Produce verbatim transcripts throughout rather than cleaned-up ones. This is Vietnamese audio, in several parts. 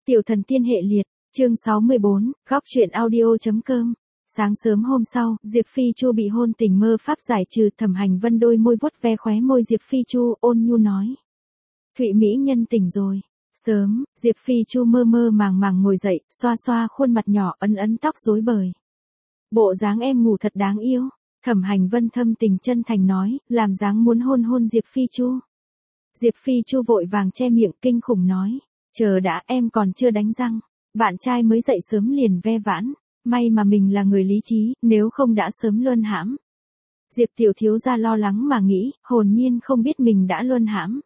Tiểu thần tiên hệ liệt, chương sáu mươi bốn, góc truyện audio.com. Sáng sớm hôm sau, Diệp Phi Chu bị hôn tình mơ pháp giải trừ. Thẩm Hành Vân đôi môi vuốt ve khóe môi Diệp Phi Chu, ôn nhu nói. Thụy Mỹ nhân tỉnh rồi. Sớm, Diệp Phi Chu mơ mơ màng màng ngồi dậy, xoa xoa khuôn mặt nhỏ, ấn ấn tóc rối bời. Bộ dáng em ngủ thật đáng yêu. Thẩm Hành Vân thâm tình chân thành nói, làm dáng muốn hôn hôn Diệp Phi Chu. Diệp Phi Chu vội vàng che miệng kinh khủng nói. Chờ đã, em còn chưa đánh răng. Bạn trai mới dậy sớm liền ve vãn. May mà mình là người lý trí, nếu không đã sớm luân hãm. Diệp tiểu thiếu gia lo lắng mà nghĩ, hồn nhiên không biết mình đã luân hãm.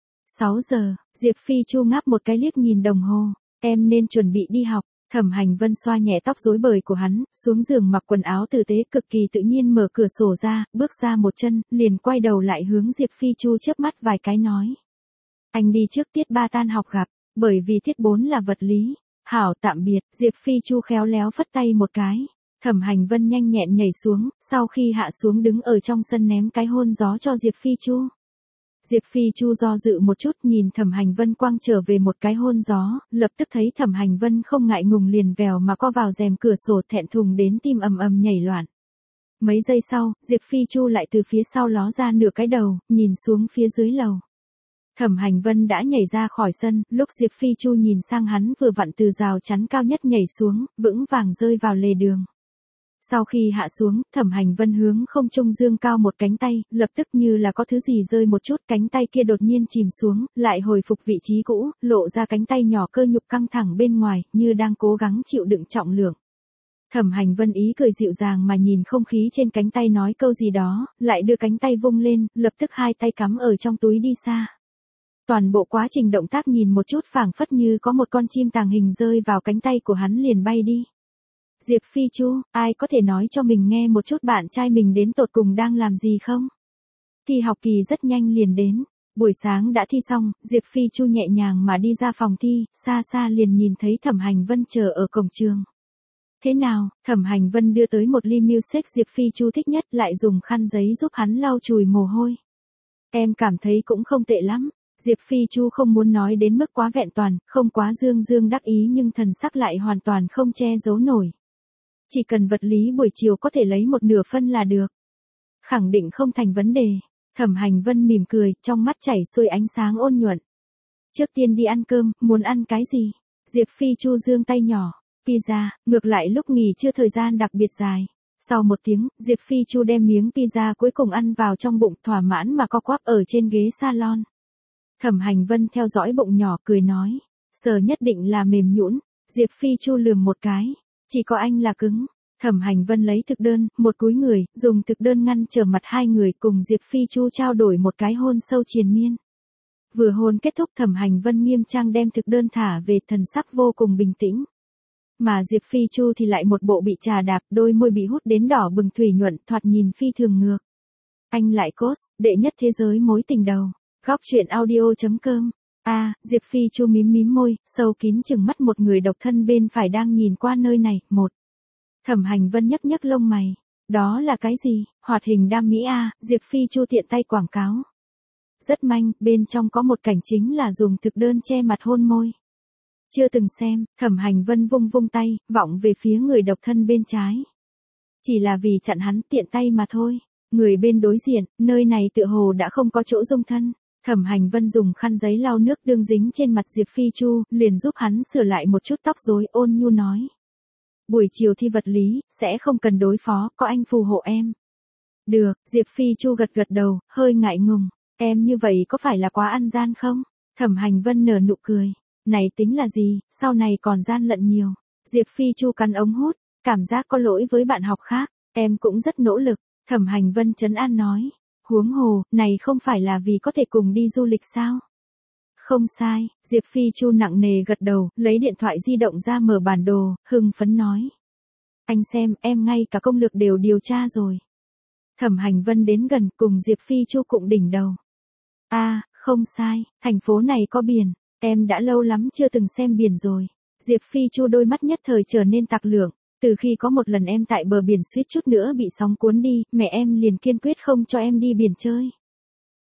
sáu giờ, Diệp Phi Chu ngáp một cái liếc nhìn đồng hồ. Em nên chuẩn bị đi học. Thẩm Hành Vân xoa nhẹ tóc rối bời của hắn, xuống giường mặc quần áo tử tế cực kỳ tự nhiên mở cửa sổ ra, bước ra một chân, liền quay đầu lại hướng Diệp Phi Chu chớp mắt vài cái nói. Anh đi trước tiết ba tan học gặp, bởi vì tiết bốn là vật lý. Hảo tạm biệt, Diệp Phi Chu khéo léo phất tay một cái. Thẩm Hành Vân nhanh nhẹn nhảy xuống, sau khi hạ xuống đứng ở trong sân ném cái hôn gió cho Diệp Phi Chu. Diệp Phi Chu do dự một chút nhìn Thẩm Hành Vân quăng trở về một cái hôn gió, lập tức thấy Thẩm Hành Vân không ngại ngùng liền vèo mà co vào rèm cửa sổ thẹn thùng đến tim ầm ầm nhảy loạn. Mấy giây sau, Diệp Phi Chu lại từ phía sau ló ra nửa cái đầu, nhìn xuống phía dưới lầu. Thẩm Hành Vân đã nhảy ra khỏi sân, lúc Diệp Phi Chu nhìn sang hắn vừa vặn từ rào chắn cao nhất nhảy xuống, vững vàng rơi vào lề đường. Sau khi hạ xuống, Thẩm Hành Vân hướng không trung dương cao một cánh tay, lập tức như là có thứ gì rơi một chút, cánh tay kia đột nhiên chìm xuống, lại hồi phục vị trí cũ, lộ ra cánh tay nhỏ cơ nhục căng thẳng bên ngoài, như đang cố gắng chịu đựng trọng lượng. Thẩm Hành Vân ý cười dịu dàng mà nhìn không khí trên cánh tay nói câu gì đó, lại đưa cánh tay vung lên, lập tức hai tay cắm ở trong túi đi xa. Toàn bộ quá trình động tác nhìn một chút phảng phất như có một con chim tàng hình rơi vào cánh tay của hắn liền bay đi. Diệp Phi Chu, ai có thể nói cho mình nghe một chút bạn trai mình đến tột cùng đang làm gì không? Thi học kỳ rất nhanh liền đến. Buổi sáng đã thi xong, Diệp Phi Chu nhẹ nhàng mà đi ra phòng thi, xa xa liền nhìn thấy Thẩm Hành Vân chờ ở cổng trường. Thế nào? Thẩm Hành Vân đưa tới một ly milkshake Diệp Phi Chu thích nhất, lại dùng khăn giấy giúp hắn lau chùi mồ hôi. Em cảm thấy cũng không tệ lắm. Diệp Phi Chu không muốn nói đến mức quá vẹn toàn, không quá dương dương đắc ý nhưng thần sắc lại hoàn toàn không che giấu nổi. Chỉ cần vật lý buổi chiều có thể lấy một nửa phân là được. Khẳng định không thành vấn đề. Thẩm Hành Vân mỉm cười, trong mắt chảy xuôi ánh sáng ôn nhuận. Trước tiên đi ăn cơm, muốn ăn cái gì? Diệp Phi Chu giương tay nhỏ. Pizza, ngược lại lúc nghỉ trưa thời gian đặc biệt dài. Sau một tiếng, Diệp Phi Chu đem miếng pizza cuối cùng ăn vào trong bụng thỏa mãn mà co quắp ở trên ghế salon. Thẩm Hành Vân theo dõi bụng nhỏ cười nói. Sờ nhất định là mềm nhũn. Diệp Phi Chu lườm một cái. Chỉ có anh là cứng. Thẩm Hành Vân lấy thực đơn, một cúi người, dùng thực đơn ngăn trở mặt hai người cùng Diệp Phi Chu trao đổi một cái hôn sâu triền miên. Vừa hôn kết thúc Thẩm Hành Vân nghiêm trang đem thực đơn thả về, thần sắc vô cùng bình tĩnh. Mà Diệp Phi Chu thì lại một bộ bị trà đạp, đôi môi bị hút đến đỏ bừng thủy nhuận, thoạt nhìn phi thường ngược. Anh lại cốt, đệ nhất thế giới mối tình đầu. Góc truyện audio.com. A, à, Diệp Phi Chu mím mím môi, sâu kín chừng mắt một người độc thân bên phải đang nhìn qua nơi này. Một. Thẩm Hành Vân nhấc nhấc lông mày. Đó là cái gì? Hoạt hình đam mỹ a, à, Diệp Phi Chu tiện tay quảng cáo. Rất manh, bên trong có một cảnh chính là dùng thực đơn che mặt hôn môi. Chưa từng xem, Thẩm Hành Vân vung vung tay, vọng về phía người độc thân bên trái. Chỉ là vì chặn hắn tiện tay mà thôi. Người bên đối diện, nơi này tựa hồ đã không có chỗ dung thân. Thẩm Hành Vân dùng khăn giấy lau nước đương dính trên mặt Diệp Phi Chu, liền giúp hắn sửa lại một chút tóc rối, ôn nhu nói. Buổi chiều thi vật lý, sẽ không cần đối phó, có anh phù hộ em. Được, Diệp Phi Chu gật gật đầu, hơi ngại ngùng. Em như vậy có phải là quá ăn gian không? Thẩm Hành Vân nở nụ cười. Này tính là gì, sau này còn gian lận nhiều. Diệp Phi Chu cắn ống hút, cảm giác có lỗi với bạn học khác, em cũng rất nỗ lực. Thẩm Hành Vân trấn an nói. Huống hồ, này không phải là vì có thể cùng đi du lịch sao? Không sai, Diệp Phi Chu nặng nề gật đầu, lấy điện thoại di động ra mở bản đồ, hưng phấn nói. Anh xem, em ngay cả công lược đều điều tra rồi. Thẩm Hành Vân đến gần cùng Diệp Phi Chu cụng đỉnh đầu. A, à, không sai, thành phố này có biển, em đã lâu lắm chưa từng xem biển rồi. Diệp Phi Chu đôi mắt nhất thời trở nên tạc lưỡng. Từ khi có một lần em tại bờ biển suýt chút nữa bị sóng cuốn đi, mẹ em liền kiên quyết không cho em đi biển chơi.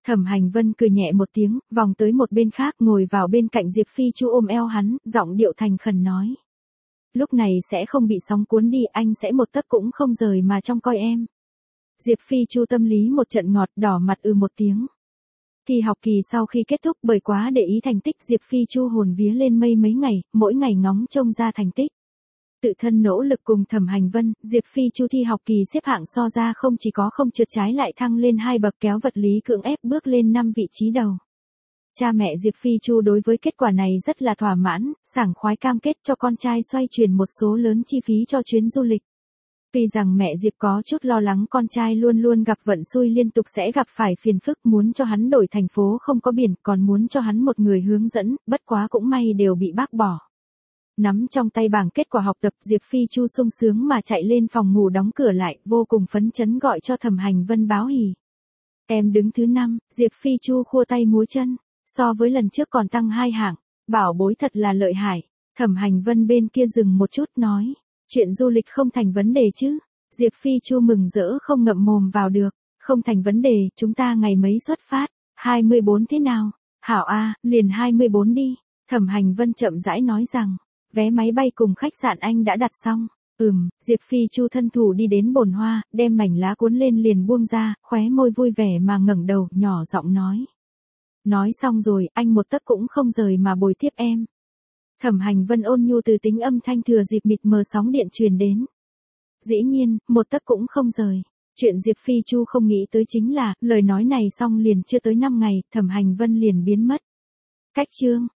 Thẩm Hành Vân cười nhẹ một tiếng, vòng tới một bên khác ngồi vào bên cạnh Diệp Phi Chu ôm eo hắn, giọng điệu thành khẩn nói. Lúc này sẽ không bị sóng cuốn đi, anh sẽ một tấc cũng không rời mà trông coi em. Diệp Phi Chu tâm lý một trận ngọt, đỏ mặt ừ một tiếng. Thi học kỳ sau khi kết thúc, bởi quá để ý thành tích, Diệp Phi Chu hồn vía lên mây mấy ngày, mỗi ngày ngóng trông ra thành tích. Tự thân nỗ lực cùng Thẩm Hành Vân, Diệp Phi Chu thi học kỳ xếp hạng so ra không chỉ có không trượt trái lại thăng lên hai bậc, kéo vật lý cưỡng ép bước lên năm vị trí đầu. Cha mẹ Diệp Phi Chu đối với kết quả này rất là thỏa mãn, sảng khoái cam kết cho con trai xoay chuyển một số lớn chi phí cho chuyến du lịch. Tuy rằng mẹ Diệp có chút lo lắng con trai luôn luôn gặp vận xui liên tục sẽ gặp phải phiền phức, muốn cho hắn đổi thành phố không có biển, còn muốn cho hắn một người hướng dẫn, bất quá cũng may đều bị bác bỏ. Nắm trong tay bảng kết quả học tập, Diệp Phi Chu sung sướng mà chạy lên phòng ngủ đóng cửa lại, vô cùng phấn chấn gọi cho Thẩm Hành Vân báo hỉ. Em đứng thứ năm, Diệp Phi Chu khua tay múa chân, so với lần trước còn tăng hai hạng, bảo bối thật là lợi hại. Thẩm Hành Vân bên kia dừng một chút nói, chuyện du lịch không thành vấn đề chứ? Diệp Phi Chu mừng rỡ không ngậm mồm vào được, không thành vấn đề, chúng ta ngày mấy xuất phát, hai mươi bốn thế nào? Hảo a, liền hai mươi bốn đi. Thẩm Hành Vân chậm rãi nói rằng, vé máy bay cùng khách sạn anh đã đặt xong. Ừm, Diệp Phi Chu thân thủ đi đến bồn hoa, đem mảnh lá cuốn lên liền buông ra, khóe môi vui vẻ mà ngẩng đầu, nhỏ giọng nói. Nói xong rồi, anh một tấc cũng không rời mà bồi tiếp em. Thẩm Hành Vân ôn nhu từ tính âm thanh thừa dịp mịt mờ sóng điện truyền đến. Dĩ nhiên, một tấc cũng không rời. Chuyện Diệp Phi Chu không nghĩ tới chính là, lời nói này xong liền chưa tới năm ngày, Thẩm Hành Vân liền biến mất. Cách chương